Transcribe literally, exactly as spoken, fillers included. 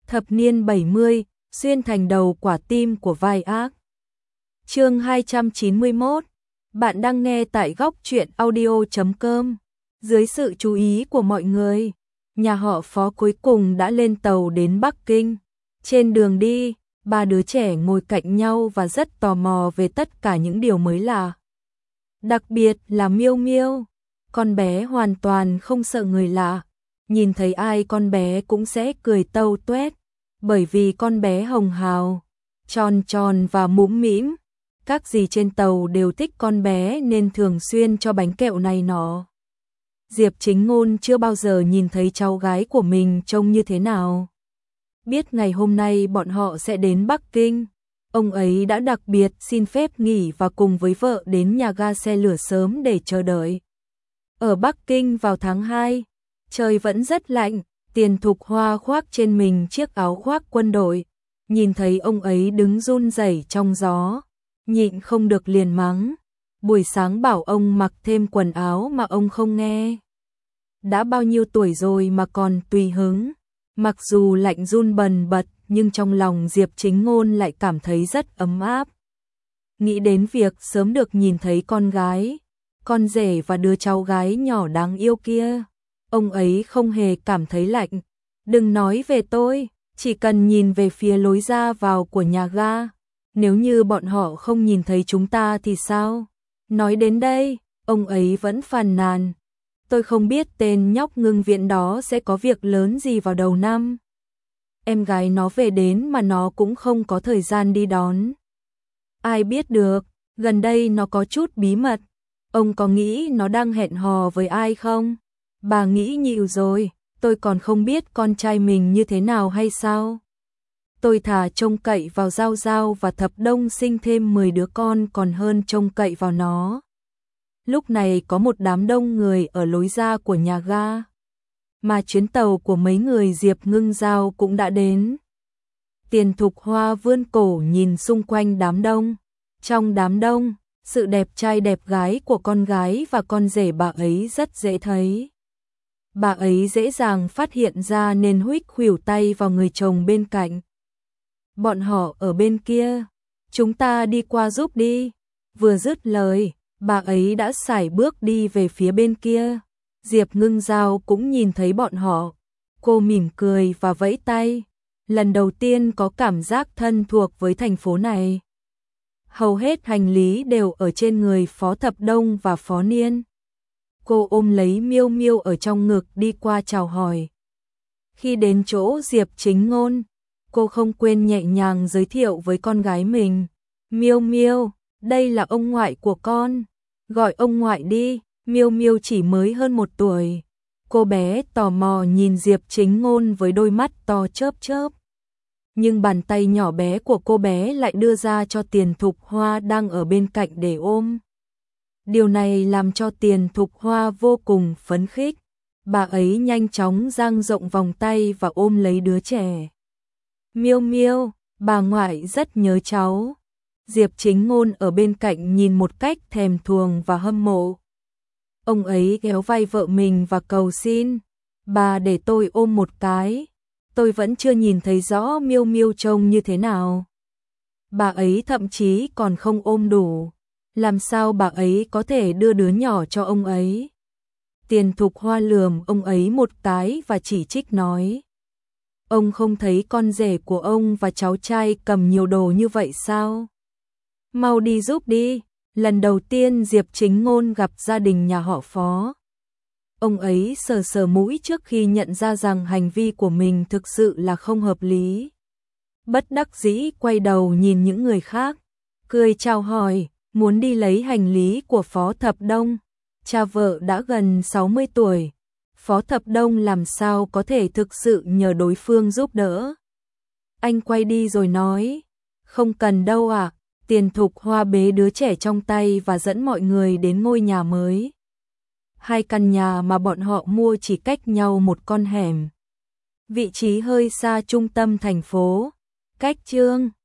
Thập niên bảy mươi, xuyên thành đầu quả tim của vai ác. Chương hai trăm chín mươi mốt. Bạn đang nghe tại góc truyện audio chấm com. Dưới sự chú ý của mọi người, nhà họ Phó cuối cùng đã lên tàu đến Bắc Kinh. Trên đường đi, ba đứa trẻ ngồi cạnh nhau và rất tò mò về tất cả những điều mới lạ. Đặc biệt là Miêu Miêu, con bé hoàn toàn không sợ người lạ. Nhìn thấy ai con bé cũng sẽ cười tâu tuét, bởi vì con bé hồng hào, tròn tròn và mũm mĩm. Các dì trên tàu đều thích con bé nên thường xuyên cho bánh kẹo này nọ. Diệp Chính Ngôn chưa bao giờ nhìn thấy cháu gái của mình trông như thế nào. Biết ngày hôm nay bọn họ sẽ đến Bắc Kinh, ông ấy đã đặc biệt xin phép nghỉ và cùng với vợ đến nhà ga xe lửa sớm để chờ đợi. Ở Bắc Kinh vào tháng hai, trời vẫn rất lạnh, Tiền Thục Hoa khoác trên mình chiếc áo khoác quân đội, nhìn thấy ông ấy đứng run rẩy trong gió, nhịn không được liền mắng. Buổi sáng bảo ông mặc thêm quần áo mà ông không nghe. Đã bao nhiêu tuổi rồi mà còn tùy hứng. Mặc dù lạnh run bần bật nhưng trong lòng Diệp Chính Ngôn lại cảm thấy rất ấm áp. Nghĩ đến việc sớm được nhìn thấy con gái, con rể và đứa cháu gái nhỏ đáng yêu kia, ông ấy không hề cảm thấy lạnh. Đừng nói về tôi, chỉ cần nhìn về phía lối ra vào của nhà ga, nếu như bọn họ không nhìn thấy chúng ta thì sao? Nói đến đây, ông ấy vẫn phàn nàn. Tôi không biết tên nhóc Ngưng Viễn đó sẽ có việc lớn gì vào đầu năm. Em gái nó về đến mà nó cũng không có thời gian đi đón. Ai biết được, gần đây nó có chút bí mật. Ông có nghĩ nó đang hẹn hò với ai không? Bà nghĩ nhiều rồi, tôi còn không biết con trai mình như thế nào hay sao? Tôi thà trông cậy vào Giao Giao và Thập Đông sinh thêm mười đứa con còn hơn trông cậy vào nó. Lúc này có một đám đông người ở lối ra của nhà ga, mà chuyến tàu của mấy người Diệp Ngưng Giao cũng đã đến. Tiền Thục Hoa vươn cổ nhìn xung quanh đám đông. Trong đám đông, sự đẹp trai đẹp gái của con gái và con rể bà ấy rất dễ thấy. Bà ấy dễ dàng phát hiện ra nên huých khuỷu tay vào người chồng bên cạnh. Bọn họ ở bên kia, chúng ta đi qua giúp đi. Vừa dứt lời, bà ấy đã sải bước đi về phía bên kia. Diệp Ngưng Giao cũng nhìn thấy bọn họ. Cô mỉm cười và vẫy tay. Lần đầu tiên có cảm giác thân thuộc với thành phố này. Hầu hết hành lý đều ở trên người Phó Thập Đông và Phó Niên. Cô ôm lấy Miêu Miêu ở trong ngực đi qua chào hỏi. Khi đến chỗ Diệp Chính Ngôn, cô không quên nhẹ nhàng giới thiệu với con gái mình. Miêu Miêu, đây là ông ngoại của con. Gọi ông ngoại đi. Miêu Miêu chỉ mới hơn một tuổi. Cô bé tò mò nhìn Diệp Chính Ngôn với đôi mắt to chớp chớp. Nhưng bàn tay nhỏ bé của cô bé lại đưa ra cho Tiền Thục Hoa đang ở bên cạnh để ôm. Điều này làm cho Tiền Thục Hoa vô cùng phấn khích. Bà ấy nhanh chóng dang rộng vòng tay và ôm lấy đứa trẻ. Miêu Miêu, bà ngoại rất nhớ cháu. Diệp Chính Ngôn ở bên cạnh nhìn một cách thèm thuồng và hâm mộ. Ông ấy kéo vai vợ mình và cầu xin. Bà để tôi ôm một cái. Tôi vẫn chưa nhìn thấy rõ Miêu Miêu trông như thế nào. Bà ấy thậm chí còn không ôm đủ. Làm sao bà ấy có thể đưa đứa nhỏ cho ông ấy? Tiền Thục Hoa lườm ông ấy một cái và chỉ trích nói. Ông không thấy con rể của ông và cháu trai cầm nhiều đồ như vậy sao? Mau đi giúp đi. Lần đầu tiên Diệp Chính Ngôn gặp gia đình nhà họ Phó. Ông ấy sờ sờ mũi trước khi nhận ra rằng hành vi của mình thực sự là không hợp lý. Bất đắc dĩ quay đầu nhìn những người khác, cười chào hỏi, muốn đi lấy hành lý của Phó Thập Đông. Cha vợ đã gần sáu mươi tuổi, Phó Thập Đông làm sao có thể thực sự nhờ đối phương giúp đỡ. Anh quay đi rồi nói, không cần đâu ạ. Tiền Thục Hoa bế đứa trẻ trong tay và dẫn mọi người đến ngôi nhà mới. Hai căn nhà mà bọn họ mua chỉ cách nhau một con hẻm. Vị trí hơi xa trung tâm thành phố. Cách Chương